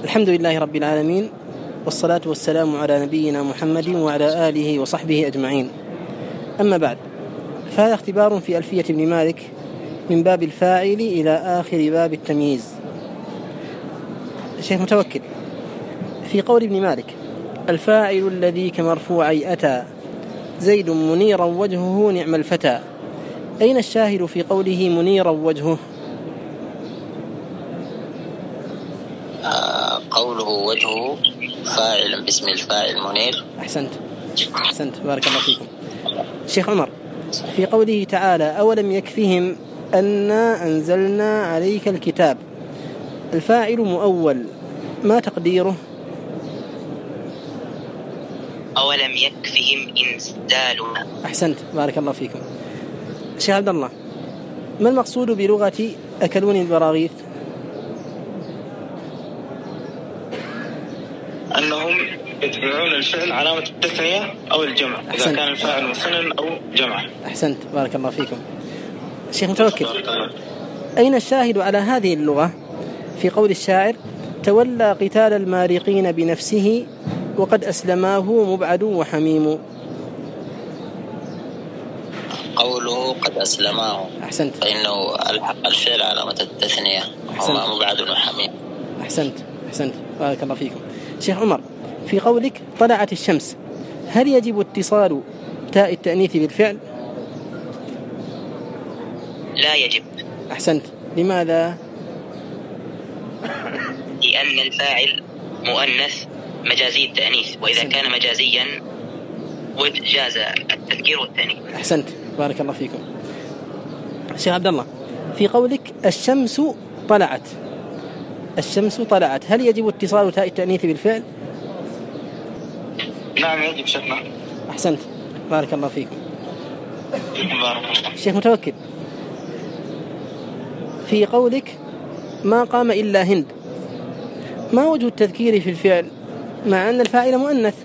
الحمد لله رب العالمين، والصلاة والسلام على نبينا محمد وعلى آله وصحبه أجمعين. أما بعد، فهذا اختبار في ألفية ابن مالك من باب الفاعل إلى آخر باب التمييز. الشيخ متوكل في قول ابن مالك: الفاعل الذي كمرفوعي أتى زيد منيرا وجهه نعم الفتى، أين الشاهد في قوله منيرا وجهه؟ قوله وجهه فاعل باسم الفاعل منير. أحسنت بارك الله فيكم. الشيخ عمر في قوله تعالى: أولم يكفهم أنا أنزلنا عليك الكتاب، الفاعل مؤول، ما تقديره؟ أولم يكفهم إنزالنا. أحسنت بارك الله فيكم. الشيخ عبد الله، ما المقصود بلغة أكلوني البراغيث؟ أنهم يتبعون الفعل علامة التثنية أو الجمع إذا كان الفاعل مثنى أو جمع. أحسنت بارك الله فيكم. الشيخ متوكل، أين الشاهد على هذه اللغة في قول الشاعر: تولى قتال المارقين بنفسه وقد أسلماه مبعد وحميم؟ قوله قد أسلماه. أحسنت. فإنه الفعل علامة التثنية وما مبعد وحميم. أحسنت بارك الله فيكم. شيخ عمر في قولك طلعت الشمس، هل يجب اتصال تاء التأنيث بالفعل؟ لا يجب. أحسنت. لماذا؟ لأن الفاعل مؤنث مجازي التأنيث، وإذا كان مجازيا جاز التذكير والتأنيث. أحسنت بارك الله فيكم. شيخ عبد الله في قولك الشمس طلعت، هل يجب اتصال تاء التأنيث بالفعل؟ نعم يجب شيخنا. أحسنت بارك الله فيكم. بارك الله. شيخ متوكل في قولك ما قام إلا هند، ما وجه التذكير في الفعل مع أن الفاعل مؤنث؟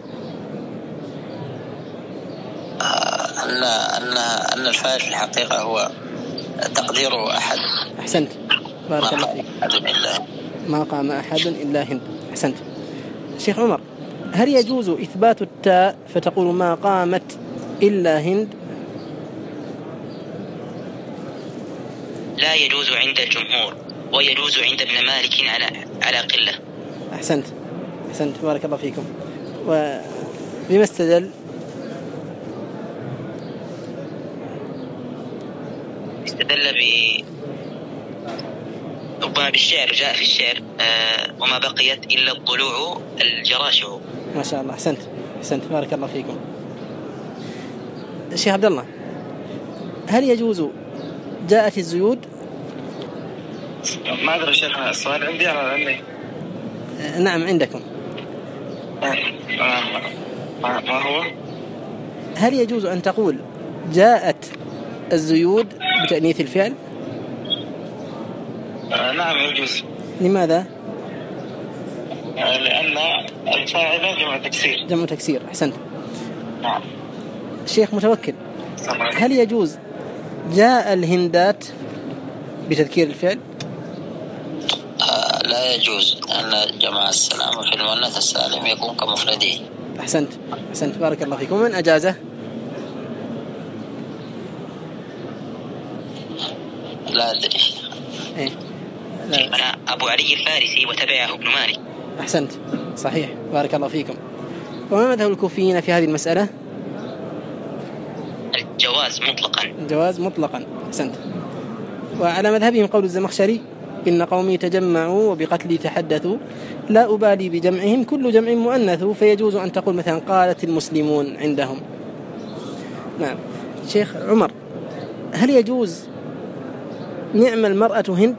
أن الفاعل في الحقيقة هو تقديره أحد. أحسنت بارك الله فيك. ما قام أحد إلا هند. أحسنت. شيخ عمر هل يجوز إثبات التاء فتقول ما قامت إلا هند؟ لا يجوز عند الجمهور، ويجوز عند ابن مالك على قلة. أحسنت بارك الله فيكم. وبما استدل؟ ربما بالشعر، جاء في الشعر وما بقيت إلا الضلوع الجراشع. ما شاء الله. أحسنت بارك الله فيكم. الشيخ عبد الله هل يجوز جاءت الزيود؟ ما أدري شيخنا، السؤال عندي أنا عندي. نعم عندكم. ما هو؟ هل يجوز أن تقول جاءت الزيود بتأنيث الفعل؟ نعم يجوز. لماذا؟ لأن الفاعل جمع تكسير. أحسنت. نعم. الشيخ متوكل هل يجوز جاء الهندات بتذكير الفعل؟ لا يجوز، أن جمع السلام في المؤنث السالم يكون كمفرده. أحسنت بارك الله فيكم. من أجازه؟ لا أدري. أنا أبو علي الفارسي وتبعه ابن مالك. أحسنت صحيح بارك الله فيكم. وما مذهب الكوفيين في هذه المسألة؟ الجواز مطلقا. أحسنت. وعلى مذهبهم قول الزمخشري: إن قومي تجمعوا وبقتلي تحدثوا، لا أبالي بجمعهم، كل جمع مؤنث، فيجوز أن تقول مثلا قالت المسلمون عندهم. نعم. شيخ عمر هل يجوز نعم المرأة هند؟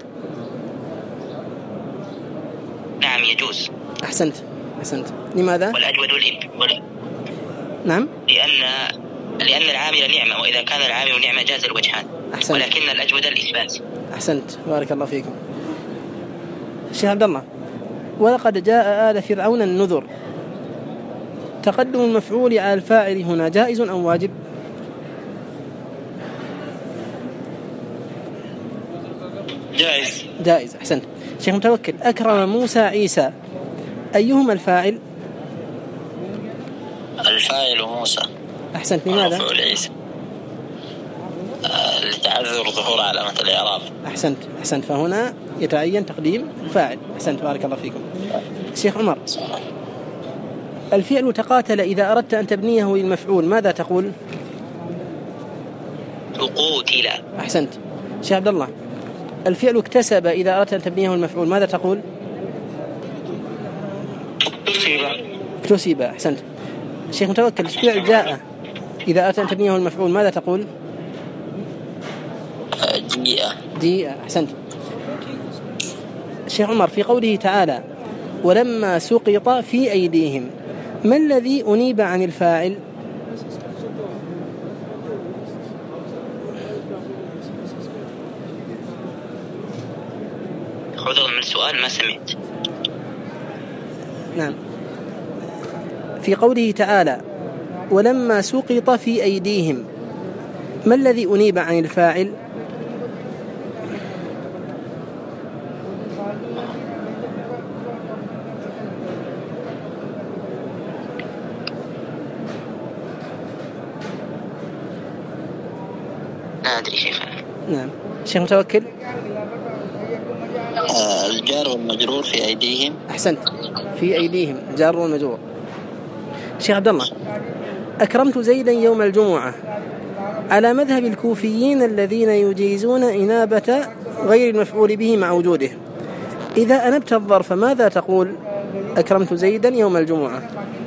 نعم يجوز. أحسنت. لماذا؟ والأجود نعم. لأن العامل نعمة، وإذا كان العامل نعمة جاز الوجهان. أحسنت. ولكن الأجود الإثبات. أحسنت بارك الله فيكم. الشيخ عبد الله ولقد جاء آل فرعون النذر، تقدم المفعول على الفاعل هنا جائز أو واجب؟ جائز. أحسنت. شيخ متوكل أكرم موسى عيسى، أيهما الفاعل؟ الفاعل موسى. أحسنت. لماذا؟ لتعذر ظهور علامة الإعراب. أحسنت. فهنا يتعين تقديم الفاعل. أحسنت، بارك الله فيكم. شيخ عمر، الفعل تقاتل إذا أردت أن تبنيه للمفعول ماذا تقول؟ تقوتل. أحسنت. شيخ عبد الله، الفعل اكتسب إذا أردت أن تبنيه للمفعول ماذا تقول؟ اكتسب. أحسنت. شيخ متوكل، الفعل جاء إذا أردت أن تبنيه للمفعول ماذا تقول؟ جيء. أحسنت. شيخ عمر، في قوله تعالى ولما سقط في أيديهم، ما الذي أنيب عن الفاعل؟ خذوا من السؤال ما سمعت. نعم، في قوله تعالى ولما سقط في أيديهم، ما الذي أنيب عن الفاعل؟ لا أدري شيخنا. نعم، شيخ متوكل. الجار والمجرور في أيديهم. أحسنت، في أيديهم جار والمجرور. شيخ عبد الله، أكرمت زيدا يوم الجمعة على مذهب الكوفيين الذين يجيزون إنابة غير المفعول به مع وجوده، إذا أنبت الظرف ماذا تقول؟ أكرمت زيدا يوم الجمعة.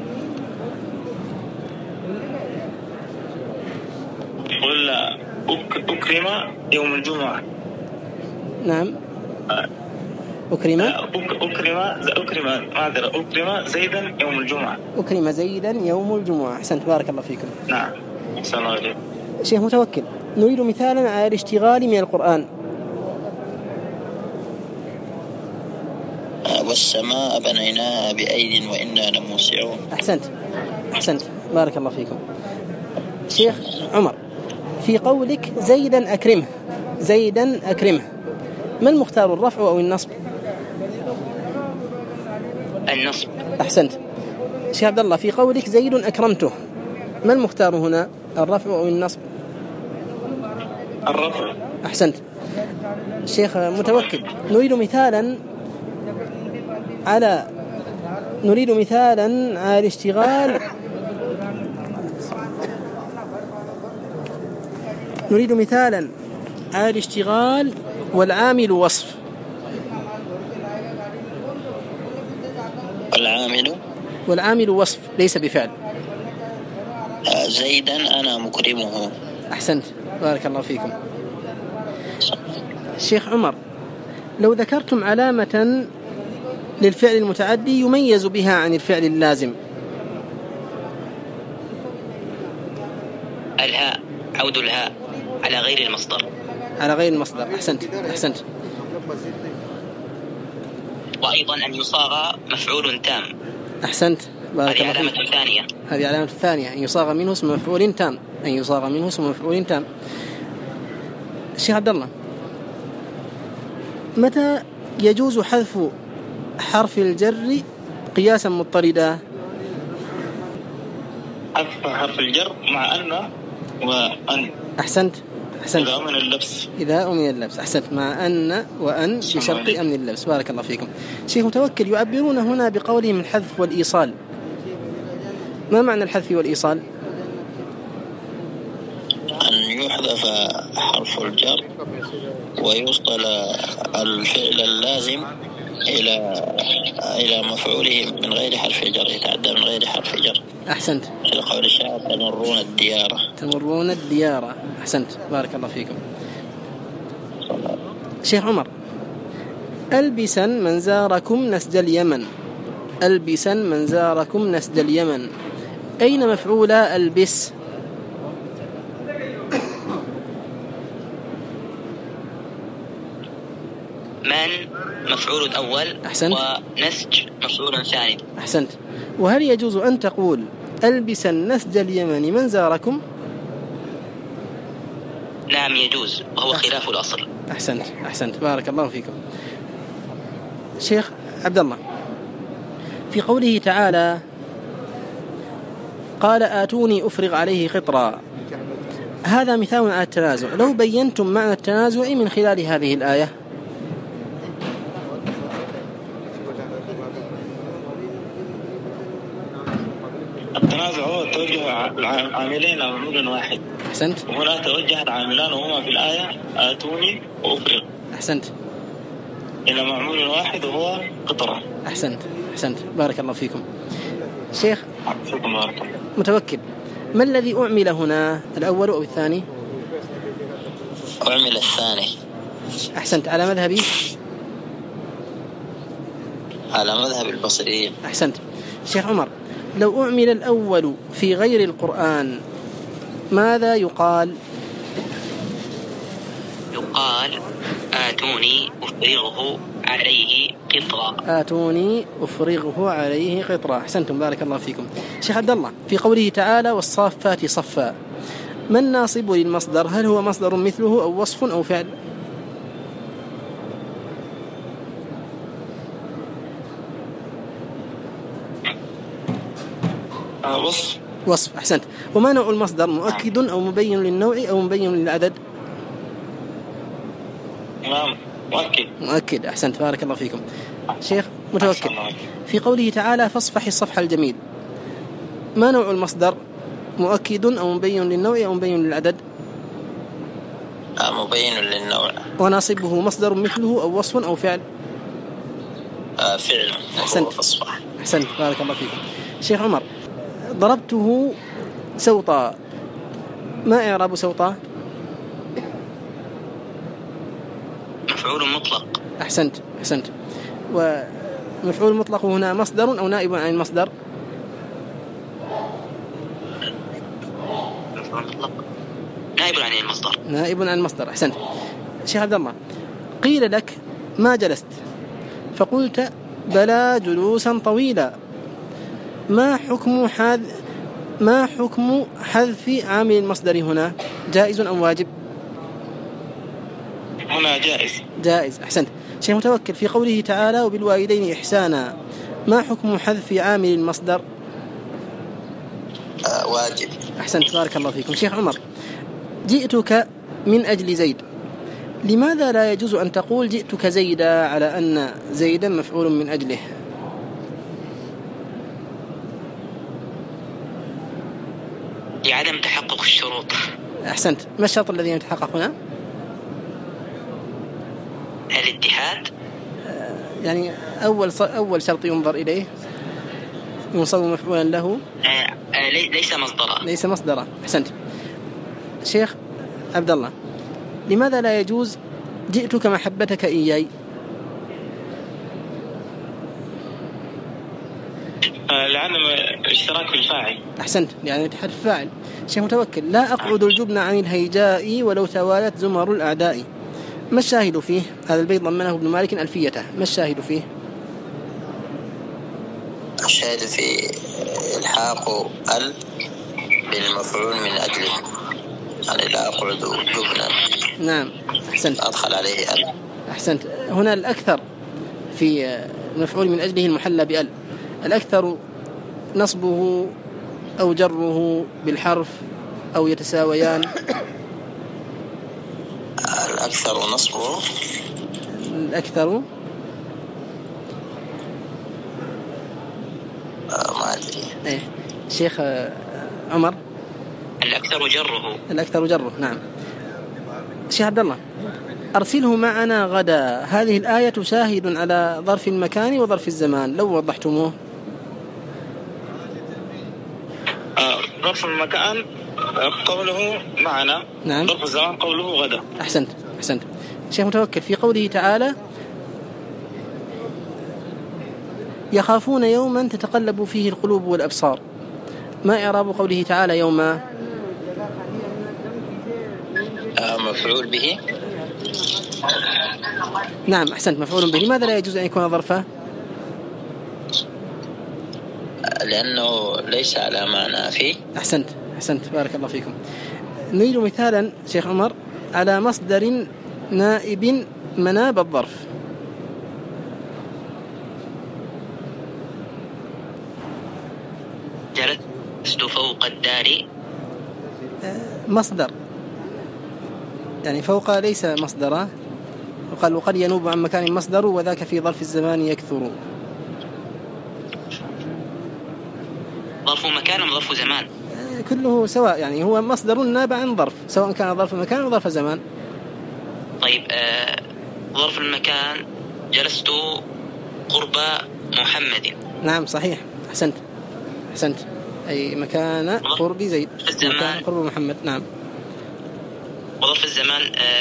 ولا أكرم يوم الجمعة. نعم، أكرم زيدا يوم الجمعة. أكرم زيدا يوم الجمعة. أحسنت، بارك الله فيكم. نعم، أحسن الله عليك. شيخ متوكل، نريد مثالا على الاشتغال من القرآن. والسماء بنيناها بأيد وإنا لموسعون. أحسنت، بارك الله فيكم. شيخ عمر، في قولك زيدا أكرمه، ما المختار، الرفع أو النصب؟ النصب. أحسنت. شيخ عبد الله، في قولك زيد أكرمته، ما المختار هنا، الرفع أو النصب؟ الرفع. أحسنت. شيخ متوكل، نريد مثالا على الاشتغال. نريد مثالا على الاشتغال والعامل وصف. والعامل وصف ليس بفعل. زيدا أنا مكرمه. أحسنت، بارك الله فيكم. شيخ عمر، لو ذكرتم علامة للفعل المتعدي يميز بها عن الفعل اللازم. الهاء، عود الهاء على غير المصدر. أحسنت. وأيضا أن يصاغ مفعول تام. أحسنت، بارك الله فيك. هذه علامة الثانية، أن يصاغ منه اسم مفعول تام. الشيخ عبد الله، متى يجوز حذف حرف الجر قياسا مضطردا؟ حذف حرف الجر مع أن وأن. أحسنت. إذا أمن اللبس. أحسنت، مع أن وأن بشرط أمن اللبس. بارك الله فيكم. شيخ متوكل، يعبرون هنا بقولهم الحذف والإيصال، ما معنى الحذف والإيصال؟ أن يحذف حرف الجر ويوصل الفعل اللازم إلى مفعوله من غير حرف جر، يتعدى من غير حرف جر. أحسنت. مثل قول الشاعر تمرون الديار. أحسنت، بارك الله فيكم. شيخ عمر، ألبسا من زاركم نسج اليمن، أين مفعول ألبس؟ من مفعول الأول. أحسنت. ونسج مفعول ثاني. أحسنت. وهل يجوز أن تقول ألبسا نسج اليمن من زاركم؟ نعم يجوز، وهو خلاف الأصل. أحسنت، بارك الله فيكم. شيخ عبد الله، في قوله تعالى قال آتوني أفرغ عليه قطرا، هذا مثال على التنازع، لو بينتم معنى التنازع من خلال هذه الآية. التنازع هو توجه عاملين أو عمل واحد. أحسنت. وهنا توجه العاملان وهما في الآية آتوني وأفرغ. أحسنت. إلى معمول واحد وهو قطرة. أحسنت. أحسنت، بارك الله فيكم. شيخ فيكم بارك الله. متوكل، ما الذي أعمل هنا، الأول أو الثاني؟ أعمل الثاني. أحسنت، على مذهبي؟ على مذهب البصريين. أحسنت. شيخ عمر، لو أعمل الأول في غير القرآن ماذا يقال؟ يقال آتوني أفرغه عليه قطرا. آتوني أفرغه عليه قطرا. أحسنتم، بارك الله فيكم. شيخ عبد الله، في قوله تعالى والصافات صفا، ما الناصب للمصدر؟ هل هو مصدر مثله أو وصف أو فعل؟ وصف. أحسنت. وما نوع المصدر؟ مؤكد أو مبين للنوع أو مبين للعدد؟ نعم مؤكد. مؤكد. أحسنت، بارك الله فيكم. شيخ متوكل، في قوله تعالى فاصفح الصفح الجميل، ما نوع المصدر؟ مؤكد أو مبين للنوع أو مبين للعدد؟ مبين للنوع. وناصبه مصدر مثله أو وصف أو فعل؟ فعل. أحسنت. فاصفح. أحسنت، بارك الله فيكم. شيخ عمر، ضربته سوطا، ما إعراب سوطا؟ مفعول مطلق. أحسنت. أحسنت. ومفعول مطلق هنا مصدر أو نائب عن المصدر؟ مفعول مطلق نائب عن المصدر. نائب عن المصدر. أحسنت. شيخ عبد الله، قيل لك ما جلست، فقلت بلى جلوسا طويلا، ما حكم حذف عامل المصدر هنا؟ جائز أم واجب؟ هنا جائز. جائز. أحسنت. شيخ متوكل، في قوله تعالى وبالوالدين إحسانا، ما حكم حذف عامل المصدر؟ واجب. أحسنت، بارك الله فيكم. شيخ عمر، جئتك من أجل زيد، لماذا لا يجوز أن تقول جئتك زيدا على أن زيدا مفعول من أجله؟ لعدم تحقق الشروط. أحسنت. ما الشرط الذي يتحقق هنا؟ الاتحاد. يعني أول شرط ينظر إليه ينصب مفعولا له. ليس مصدرا. أحسنت. شيخ عبد الله، لماذا لا يجوز جئتك محبتك إياي؟ لعدم اشتراك في الفاعل. أحسنت، يعني اتحاد الفاعل. شيخ متوكل، لا أقعد الجبن عن الهيجاء ولو توالت زمر الأعداء، ما الشاهد فيه؟ هذا البيت ضمنه ابن مالك ألفيته، ما الشاهد فيه؟ الشاهد في الحاق ال بالمفعول من أجله، يعني لا أقعد جبنا. نعم. أحسنت. أدخل عليه ال. أحسنت. هنا الأكثر في المفعول من أجله المحلى بأل، الأكثر نصبه أو جره بالحرف أو يتساويان؟ الأكثر نصبه. الأكثر ما أدري. إيه شيخ عمر؟ الأكثر جره. نعم. شيخ عبد الله، أرسله معنا غدا، هذه الآية شاهد على ظرف المكان وظرف الزمان، لو وضحتموه. ظرف المكان قوله معنا. نعم. ظرف الزمان قوله غدا. أحسنت. شيخ متوكل، في قوله تعالى يخافون يوما تتقلب فيه القلوب والأبصار، ما إعراب قوله تعالى يوما؟ مفعول به. نعم. أحسنت، مفعول به. لماذا لا يجوز أن يكون ظرفا؟ لأنه ليس على معنى فيه. أحسنت. بارك الله فيكم. نريد مثالا شيخ عمر على مصدر نائب مناب الظرف. جلست فوق الدار. مصدر، يعني فوق ليس مصدرا، وقال وقد ينوب عن مكان مصدر وذاك في ظرف الزمان يكثر. ظرف مكان أم ظرف زمان؟ كله سواء، يعني هو مصدر نابع عن ظرف، سواء كان ظرف مكان أو ظرف زمان. طيب ظرف المكان جلست قرب محمد. نعم صحيح، أحسنت، أي مكان قرب زيد، مكان قرب محمد. نعم. وظرف الزمان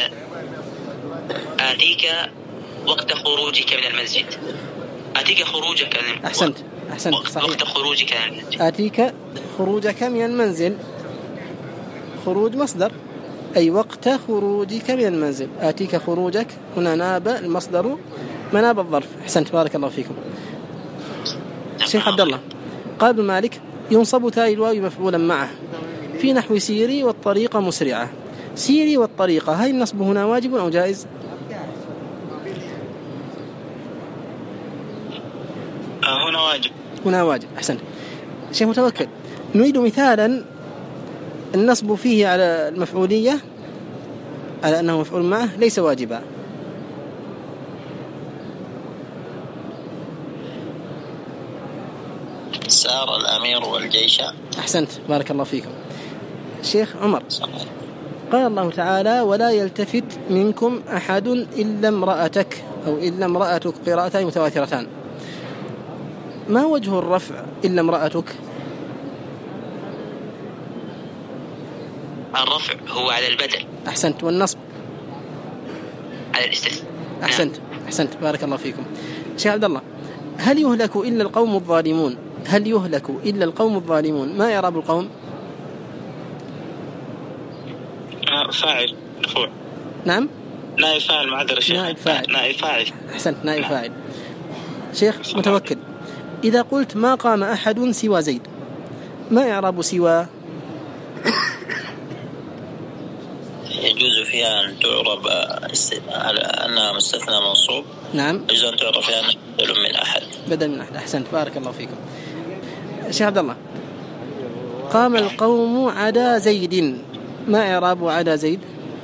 آتيك وقت خروجك من المسجد. آتيك خروجك. أحسنت صحيح. وقت خروجك من المسجد. آتيك خروجك من المنزل، خروج مصدر، أي وقت خروجك من المنزل. آتيك خروجك، هنا ناب المصدر مناب الظرف. أحسنت، بارك الله فيكم. شيخ عبد الله، قال ابن مالك ينصب تاء الواو مفعولا معه في نحو سيري والطريقة مسرعة. سيري والطريقة، هل النصب هنا واجب أو جائز؟ هنا واجب. أحسنت. شيخ متوكل، نريد مثالا النصب فيه على المفعولية، على أنه مفعول معه ليس واجبا. سار الأمير والجيش. أحسنت، بارك الله فيكم. شيخ عمر، قال الله تعالى ولا يلتفت منكم أحد إلا امرأتك، أو إلا امرأتك، قراءتان متواترتان. ما وجه الرفع إلا امرأتك؟ الرفع هو على البدل. أحسنت. والنصب على الاستثناء. أحسنت، بارك الله فيكم. شيخ عبد الله، هل يهلك إلا القوم الظالمون؟ هل يهلك إلا القوم الظالمون، ما إعراب القوم؟ فاعل مرفوع. نعم. نائب فاعل، معذرة شيخ. نائب فاعل. أحسنت، نائب فاعل. شيخ متوكل، إذا قلت ما قام أحد سوى زيد، ما إعراب سوى؟ يجوز فيها أن تعرب على أنها مستثنى منصوب. نعم. يجوز أن تعرب فيها أنها بدل من أحد. أحسنت، بارك الله فيكم. شيخ عبد الله، قام القوم عدا زيد، ما إعراب عدا زيد؟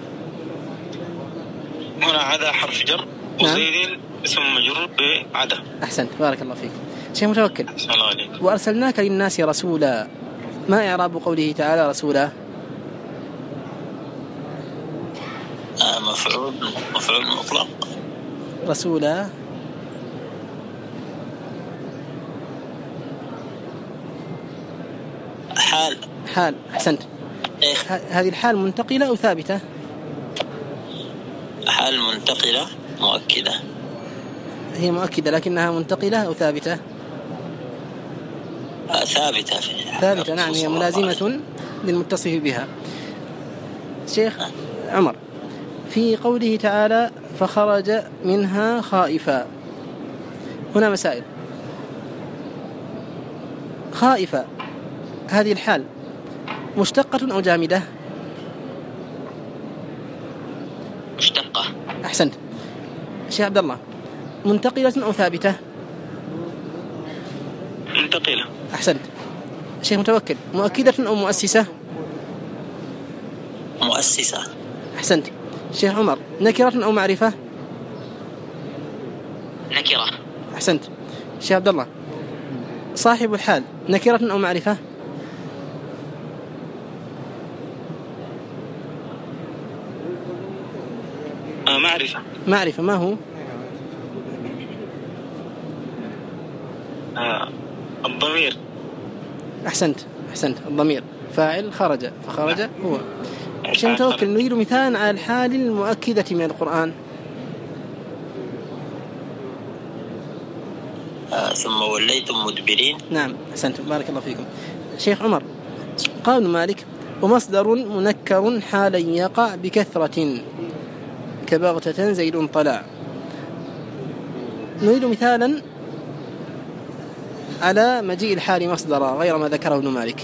هنا عدا حرف جر، وزيد اسم مجرور بعدا. أحسنت، بارك الله فيكم. شيخ متوكل، وأرسلناك للناس رسولا، ما إعراب قوله تعالى رسولا؟ مفعول مطلق. رسولا حال. أحسنت. هذه الحال منتقلة أو ثابتة؟ حال منتقلة مؤكدة. هي مؤكدة، لكنها منتقلة أو ثابتة؟ ثابتة. نعم، هي ملازمة للمتصف بها. شيخ عمر، في قوله تعالى فخرج منها خائفا، هنا مسائل. خائفا، هذه الحال مشتقة أو جامدة؟ مشتقة. أحسنت. شيخ عبد الله، منتقلة أو ثابتة؟ منتقلة. أحسنت. شيخ متوكل، مؤكدة أو مؤسسة؟ مؤسسة. أحسنت. شيخ عمر، نكرة أو معرفة؟ نكرة. أحسنت. شيخ عبد الله، صاحب الحال نكرة أو معرفة؟ معرفة. ما هو؟ الضمير. أحسنت. الضمير فاعل خرج، فخرج هو. شيخ متوكل، نريد مثال على الحال المؤكدة من القرآن. ثم وليتم مدبرين. نعم، أحسنت، بارك الله فيكم. شيخ عمر، قال مالك ومصدر منكر حالا يقع بكثرة كبغتة زيد طلع. نريد مثالا على مجيء الحال مصدرا غير ما ذكره ابن مالك.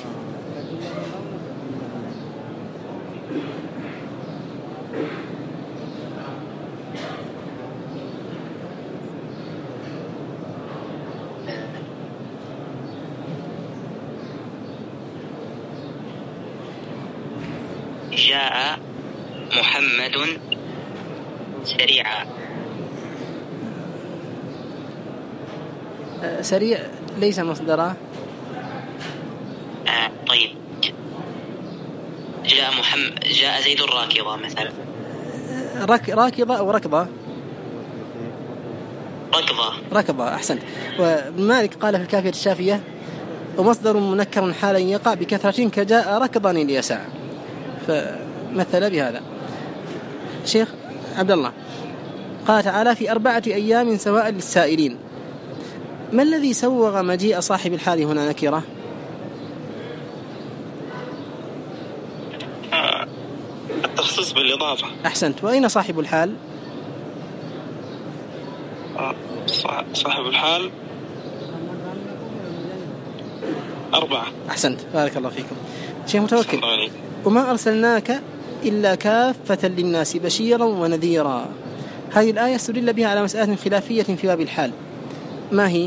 جاء محمد سريعا. سريع ليس مصدرا. طيب جاء زيد راكضة مثلا. راكضة أو ركضة؟ ركضة أحسنت. ومالك قال في الكافية الشافية: ومصدر منكر حالا يقع بكثرة كجاء ركضا اليسع، فمثل بهذا. شيخ عبد الله قال تعالى: في 4 أيام سواء للسائلين. ما الذي سوغ مجيء صاحب الحال هنا نكرة؟ التخصيص بالإضافة. أحسنت. وأين صاحب الحال؟ صاحب الحال 4. أحسنت، بارك الله فيكم. شيخ متوكل: وما أرسلناك إلا كافة للناس بشيرا ونذيرا. هذه الآية استدل بها على مسألة خلافية في باب الحال، ما هي؟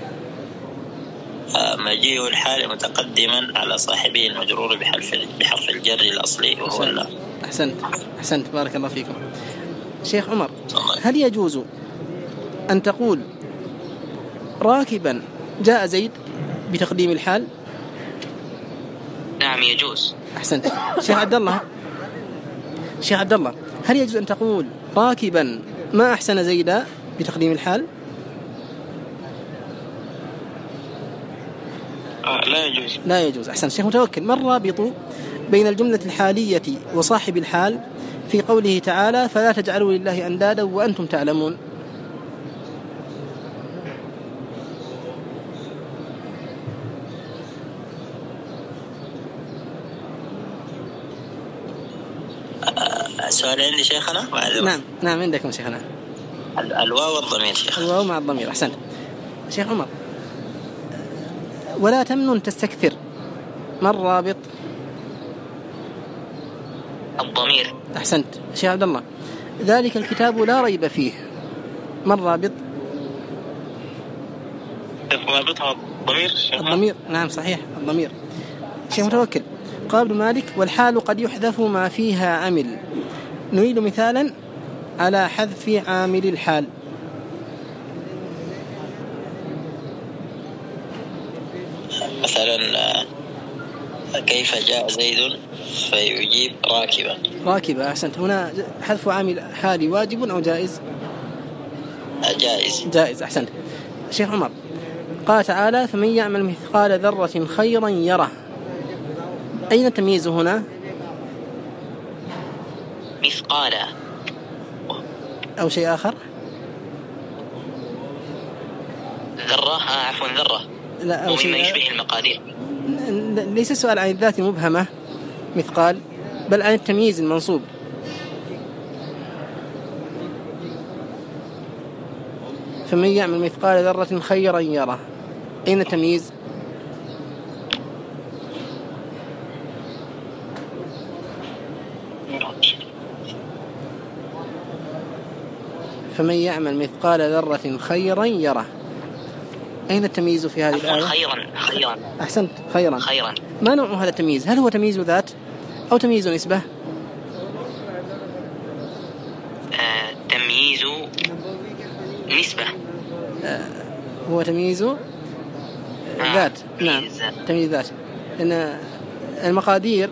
مجيء الحال متقدما على صاحبه المجرور بحرف الجر الأصلي وهو الله. أحسنت بارك الله فيكم. شيخ عمر، هل يجوز أن تقول راكبا جاء زيد بتقديم الحال؟ نعم يجوز. أحسنت. شيخ عبد الله، هل يجوز أن تقول راكبا ما أحسن زيدا بتقديم الحال؟ لا يجوز. أحسنت. شيخ متوكل: ما الرابط بين الجملة الحالية وصاحب الحال في قوله تعالى: فلا تجعلوا لله أندادا وأنتم تعلمون؟ السؤال عندي شيخنا. نعم عندكم شيخنا. الواو والضمير شيخ. الواو مع الضمير. أحسنت. شيخ عمر: ولا تمنن تستكثر، ما الرابط؟ الضمير. أحسنت. شيخ عبد الله: ذلك الكتاب لا ريب فيه، ما الرابط؟ رابطها الضمير. نعم صحيح، الضمير. شيخ متوكل: قال ابن مالك: والحال قد يحذف ما فيها عمل. نريد مثالا على حذف عامل الحال. مثلا كيف جاء زيد فيجيب راكبا. أحسنت. هنا حذف عامل حالي واجب أو جائز؟ جائز. أحسنت. شيخ عمر، قال تعالى: فمن يعمل مثقال ذرة خيرا يره. أين التمييز هنا؟ مثقال أو شيء آخر؟ ذرة. عفوا ذرة. لا، أو مما يشبه المقادير. ليس السؤال عن الذات مبهمة مثقال، بل عن التمييز المنصوب. فمن يعمل مثقال ذرة خيرا يره. أين التمييز؟ فمن يعمل مثقال ذرة خيرا يره. أين التمييز في هذه الآية؟ خيرا. أحسنت. خيرا. ما نوع هذا التمييز؟ هل هو تمييز ذات أو تمييز نسبة؟ تمييز نسبة. هو تمييز ذات. نعم تمييز ذات، لأن المقادير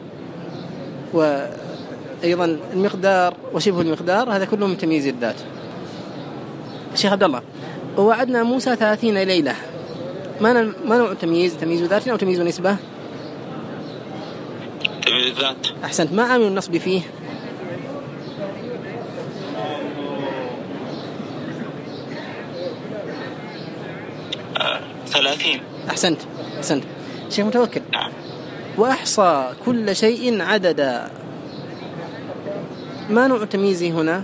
وأيضا المقدار وشبه المقدار هذا كله من تمييز الذات. الشيخ عبد الله: ووعدنا موسى 30 ليلة. ما نوع التمييز؟ تمييز ذات أو تمييز نسبة؟ تمييز ذات. أحسنت. ما عامل النصب فيه؟ آه 30. أحسنت. شيخ متوكل: وأحصى كل شيء عددا. ما نوع تمييزه هنا؟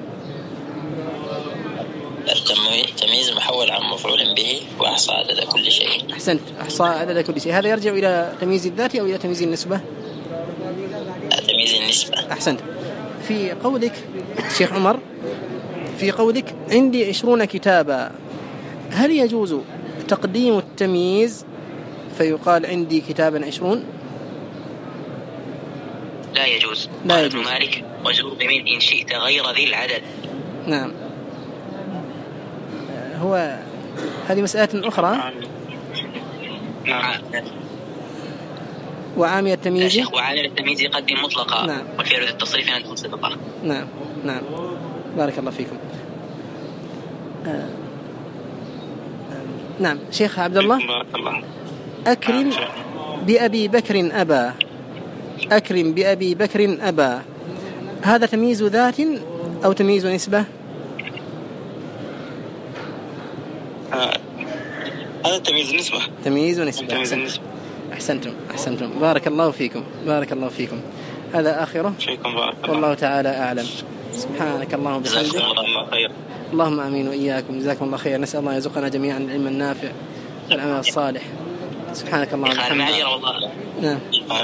التمييز محول عن مفعول به، وأحصى عدد كل شيء. أحسنت. أحصى عدد كل شيء. هذا يرجع إلى تمييز الذات أو إلى تمييز النسبة؟ تمييز النسبة. أحسنت. في قولك شيخ عمر، في قولك عندي 20 كتابا، هل يجوز تقديم التمييز فيقال عندي كتابا 20؟ لا يجوز. لا قال يجوز. ابن مالك وجوب من إن شئت غير ذي العدد. نعم. هو هذه مسألة أخرى. نعم. وعامل التمييز. وعامل التمييز يقدم مطلقا. نعم. والفعل ذي التصريف أن صدقا. نعم نعم. بارك الله فيكم. نعم شيخ عبد الله. بارك الله. أكرم بأبي بكر أبا. أكرم بأبي بكر أبا، هذا تمييز ذات أو تمييز نسبة؟ هذا تمييز نسبة. تمييز ونسبة. أحسنتم. بارك الله فيكم. هذا آخره. فيكم بارك الله. والله تعالى أعلم. سبحانك اللهم وبحمدك. اللهم آمين وإياكم. جزاكم الله خير. نسأل الله يرزقنا جميعا العلم النافع والعمل الصالح. سبحانك اللهم وبحمدك. نعم.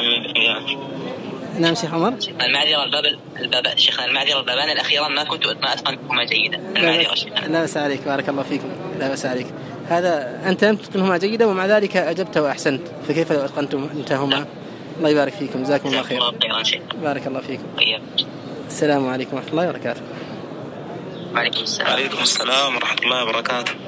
نعم شيخ عمر. المعذرة شيخنا، المعذرة البابان الأخيرة ما أتقنتهما جيدا. لا بأس عليك. بارك الله فيكم. لا بأس عليك. هذا أنت لم تتقنهما جيدا ومع ذلك أجبت وأحسنت، فكيف لو أتقنتهما؟ الله يبارك فيكم. جزاكم الله خير. بارك الله فيكم. السلام عليكم ورحمة الله وبركاته. وعليكم السلام ورحمة الله وبركاته.